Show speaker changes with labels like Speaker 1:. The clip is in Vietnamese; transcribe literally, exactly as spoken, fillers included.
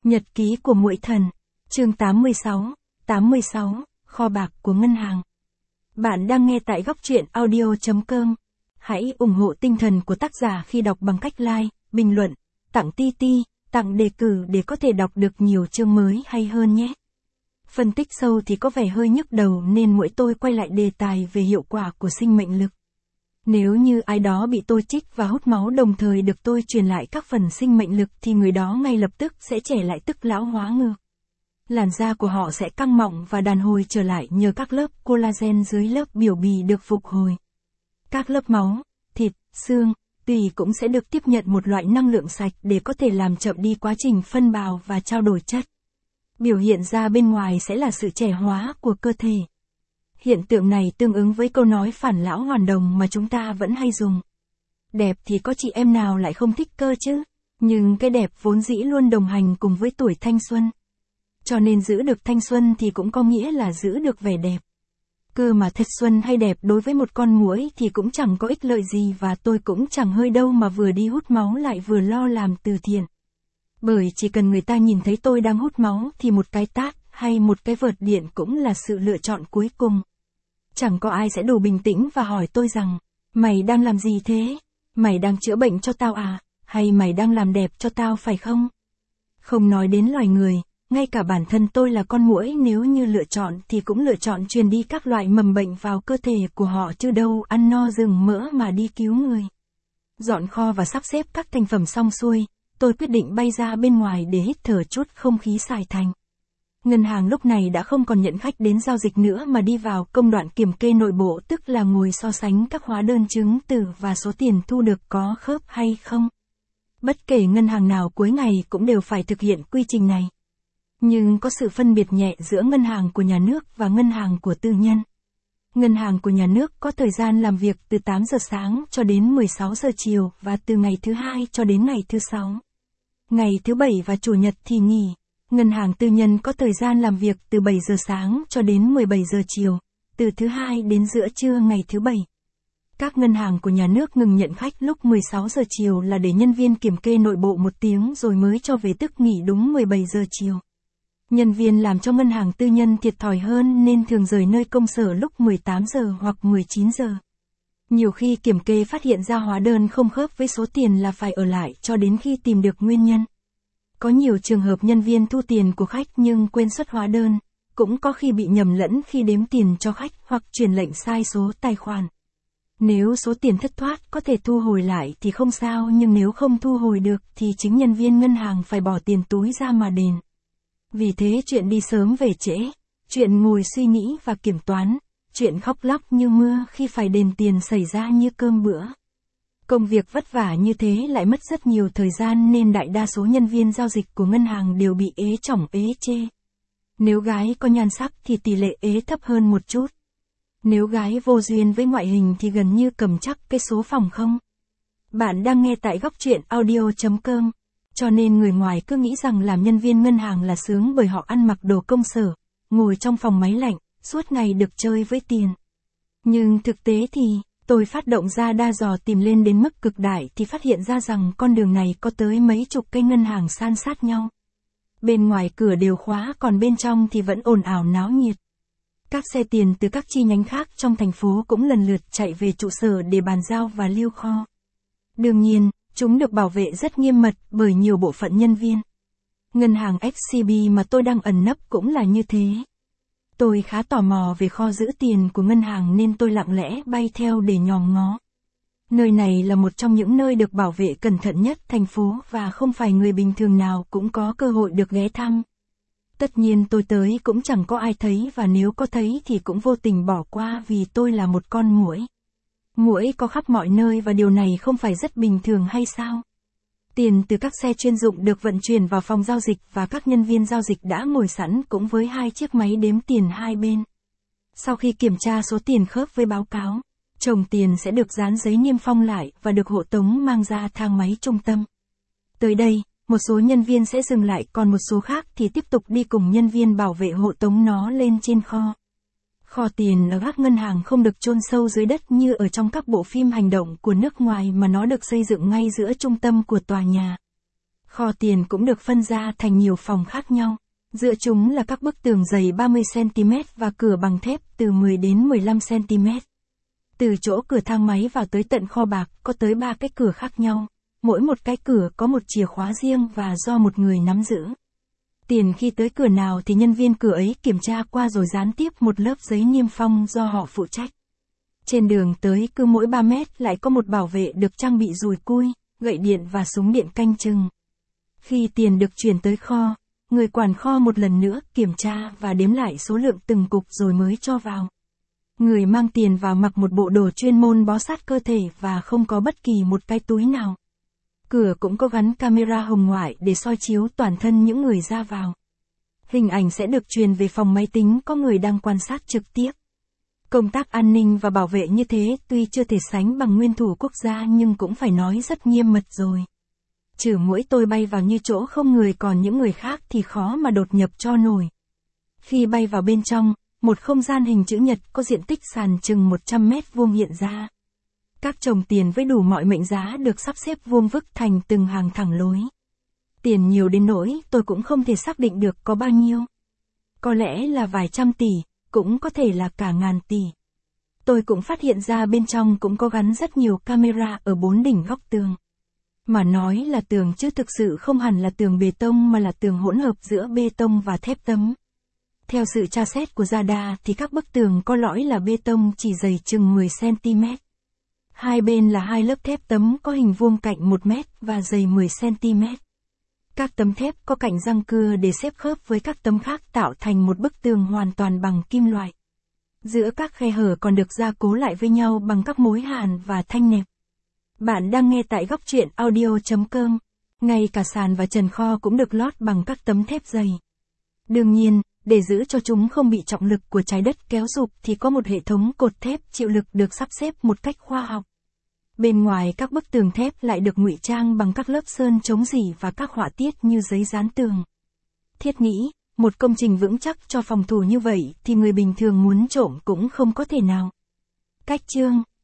Speaker 1: Nhật ký của muội thần. Chương tám mươi sáu. tám mươi sáu. Kho bạc của ngân hàng. Bạn đang nghe tại góc truyện audio chấm com. Hãy ủng hộ tinh thần của tác giả khi đọc bằng cách like, bình luận, tặng ti ti, tặng đề cử để có thể đọc được nhiều chương mới hay hơn nhé. Phân tích sâu thì có vẻ hơi nhức đầu nên muội tôi quay lại đề tài về hiệu quả của sinh mệnh lực. Nếu như ai đó bị tôi trích và hút máu đồng thời được tôi truyền lại các phần sinh mệnh lực thì người đó ngay lập tức sẽ trẻ lại tức lão hóa ngược. Làn da của họ sẽ căng mọng và đàn hồi trở lại nhờ các lớp collagen dưới lớp biểu bì được phục hồi. Các lớp máu, thịt, xương, tùy cũng sẽ được tiếp nhận một loại năng lượng sạch để có thể làm chậm đi quá trình phân bào và trao đổi chất. Biểu hiện ra bên ngoài sẽ là sự trẻ hóa của cơ thể. Hiện tượng này tương ứng với câu nói phản lão hoàn đồng mà chúng ta vẫn hay dùng. Đẹp thì có chị em nào lại không thích cơ chứ, nhưng cái đẹp vốn dĩ luôn đồng hành cùng với tuổi thanh xuân. Cho nên giữ được thanh xuân thì cũng có nghĩa là giữ được vẻ đẹp. Cơ mà thật xuân hay đẹp đối với một con muỗi thì cũng chẳng có ích lợi gì và tôi cũng chẳng hơi đâu mà vừa đi hút máu lại vừa lo làm từ thiện. Bởi chỉ cần người ta nhìn thấy tôi đang hút máu thì một cái tát hay một cái vợt điện cũng là sự lựa chọn cuối cùng. Chẳng có ai sẽ đủ bình tĩnh và hỏi tôi rằng, mày đang làm gì thế? Mày đang chữa bệnh cho tao à? Hay mày đang làm đẹp cho tao phải không? Không nói đến loài người, ngay cả bản thân tôi là con muỗi nếu như lựa chọn thì cũng lựa chọn truyền đi các loại mầm bệnh vào cơ thể của họ chứ đâu ăn no rừng mỡ mà đi cứu người. Dọn kho và sắp xếp các thành phẩm xong xuôi, tôi quyết định bay ra bên ngoài để hít thở chút không khí xài thành. Ngân hàng lúc này đã không còn nhận khách đến giao dịch nữa mà đi vào công đoạn kiểm kê nội bộ, tức là ngồi so sánh các hóa đơn chứng từ và số tiền thu được có khớp hay không. Bất kể ngân hàng nào cuối ngày cũng đều phải thực hiện quy trình này. Nhưng có sự phân biệt nhẹ giữa ngân hàng của nhà nước và ngân hàng của tư nhân. Ngân hàng của nhà nước có thời gian làm việc từ tám giờ sáng cho đến mười sáu giờ chiều và từ ngày thứ hai cho đến ngày thứ sáu. Ngày thứ bảy và chủ nhật thì nghỉ. Ngân hàng tư nhân có thời gian làm việc từ bảy giờ sáng cho đến mười bảy giờ chiều, từ thứ hai đến giữa trưa ngày thứ bảy. Các ngân hàng của nhà nước ngừng nhận khách lúc mười sáu giờ chiều là để nhân viên kiểm kê nội bộ một tiếng rồi mới cho về, tức nghỉ đúng mười bảy giờ chiều. Nhân viên làm cho ngân hàng tư nhân thiệt thòi hơn nên thường rời nơi công sở lúc mười tám giờ hoặc mười chín giờ. Nhiều khi kiểm kê phát hiện ra hóa đơn không khớp với số tiền là phải ở lại cho đến khi tìm được nguyên nhân. Có nhiều trường hợp nhân viên thu tiền của khách nhưng quên xuất hóa đơn, cũng có khi bị nhầm lẫn khi đếm tiền cho khách hoặc truyền lệnh sai số tài khoản. Nếu số tiền thất thoát có thể thu hồi lại thì không sao, nhưng nếu không thu hồi được thì chính nhân viên ngân hàng phải bỏ tiền túi ra mà đền. Vì thế chuyện đi sớm về trễ, chuyện ngồi suy nghĩ và kiểm toán, chuyện khóc lóc như mưa khi phải đền tiền xảy ra như cơm bữa. Công việc vất vả như thế lại mất rất nhiều thời gian nên đại đa số nhân viên giao dịch của ngân hàng đều bị ế chỏng ế chê. Nếu gái có nhan sắc thì tỷ lệ ế thấp hơn một chút. Nếu gái vô duyên với ngoại hình thì gần như cầm chắc cái số phòng không. Bạn đang nghe tại góc truyện audio chấm com. Cho nên người ngoài cứ nghĩ rằng làm nhân viên ngân hàng là sướng bởi họ ăn mặc đồ công sở, ngồi trong phòng máy lạnh, suốt ngày được chơi với tiền. Nhưng thực tế thì, tôi phát động ra đa dò tìm lên đến mức cực đại thì phát hiện ra rằng con đường này có tới mấy chục cây ngân hàng san sát nhau. Bên ngoài cửa đều khóa còn bên trong thì vẫn ồn ào náo nhiệt. Các xe tiền từ các chi nhánh khác trong thành phố cũng lần lượt chạy về trụ sở để bàn giao và lưu kho. Đương nhiên, chúng được bảo vệ rất nghiêm mật bởi nhiều bộ phận nhân viên. Ngân hàng ét xê bê mà tôi đang ẩn nấp cũng là như thế. Tôi khá tò mò về kho giữ tiền của ngân hàng nên tôi lặng lẽ bay theo để nhòm ngó. Nơi này là một trong những nơi được bảo vệ cẩn thận nhất thành phố và không phải người bình thường nào cũng có cơ hội được ghé thăm. Tất nhiên tôi tới cũng chẳng có ai thấy và nếu có thấy thì cũng vô tình bỏ qua vì tôi là một con muỗi. Muỗi có khắp mọi nơi và điều này không phải rất bình thường hay sao? Tiền từ các xe chuyên dụng được vận chuyển vào phòng giao dịch và các nhân viên giao dịch đã ngồi sẵn cũng với hai chiếc máy đếm tiền hai bên. Sau khi kiểm tra số tiền khớp với báo cáo, chồng tiền sẽ được dán giấy niêm phong lại và được hộ tống mang ra thang máy trung tâm. Tới đây, một số nhân viên sẽ dừng lại còn một số khác thì tiếp tục đi cùng nhân viên bảo vệ hộ tống nó lên trên kho. Kho tiền ở các ngân hàng không được chôn sâu dưới đất như ở trong các bộ phim hành động của nước ngoài mà nó được xây dựng ngay giữa trung tâm của tòa nhà. Kho tiền cũng được phân ra thành nhiều phòng khác nhau. Giữa chúng là các bức tường dày ba mươi xăng-ti-mét và cửa bằng thép từ mười đến mười lăm xăng-ti-mét. Từ chỗ cửa thang máy vào tới tận kho bạc có tới ba cái cửa khác nhau. Mỗi một cái cửa có một chìa khóa riêng và do một người nắm giữ. Tiền khi tới cửa nào thì nhân viên cửa ấy kiểm tra qua rồi dán tiếp một lớp giấy niêm phong do họ phụ trách. Trên đường tới cứ mỗi ba mét lại có một bảo vệ được trang bị dùi cui, gậy điện và súng điện canh chừng. Khi tiền được chuyển tới kho, người quản kho một lần nữa kiểm tra và đếm lại số lượng từng cục rồi mới cho vào. Người mang tiền vào mặc một bộ đồ chuyên môn bó sát cơ thể và không có bất kỳ một cái túi nào. Cửa cũng có gắn camera hồng ngoại để soi chiếu toàn thân những người ra vào. Hình ảnh sẽ được truyền về phòng máy tính có người đang quan sát trực tiếp. Công tác an ninh và bảo vệ như thế tuy chưa thể sánh bằng nguyên thủ quốc gia nhưng cũng phải nói rất nghiêm mật rồi. Trừ mỗi tôi bay vào như chỗ không người còn những người khác thì khó mà đột nhập cho nổi. Khi bay vào bên trong, một không gian hình chữ nhật có diện tích sàn chừng một trăm mét vuông hiện ra. Các chồng tiền với đủ mọi mệnh giá được sắp xếp vuông vức thành từng hàng thẳng lối. Tiền nhiều đến nỗi tôi cũng không thể xác định được có bao nhiêu. Có lẽ là vài trăm tỷ, cũng có thể là cả ngàn tỷ. Tôi cũng phát hiện ra bên trong cũng có gắn rất nhiều camera ở bốn đỉnh góc tường. Mà nói là tường chứ thực sự không hẳn là tường bê tông mà là tường hỗn hợp giữa bê tông và thép tấm. Theo sự tra xét của radar thì các bức tường có lõi là bê tông chỉ dày chừng mười xăng-ti-mét. Hai bên là hai lớp thép tấm có hình vuông cạnh một mét và dày mười xăng-ti-mét. Các tấm thép có cạnh răng cưa để xếp khớp với các tấm khác tạo thành một bức tường hoàn toàn bằng kim loại. Giữa các khe hở còn được gia cố lại với nhau bằng các mối hàn và thanh nẹp. Bạn đang nghe tại góc truyện audio chấm com. Ngay cả sàn và trần kho cũng được lót bằng các tấm thép dày. Đương nhiên, để giữ cho chúng không bị trọng lực của trái đất kéo rụp thì có một hệ thống cột thép chịu lực được sắp xếp một cách khoa học. Bên ngoài các bức tường thép lại được ngụy trang bằng các lớp sơn chống rỉ và các họa tiết như giấy dán tường. Thiết nghĩ, một công trình vững chắc cho phòng thủ như vậy thì người bình thường muốn trộm cũng không có thể nào. Cách chương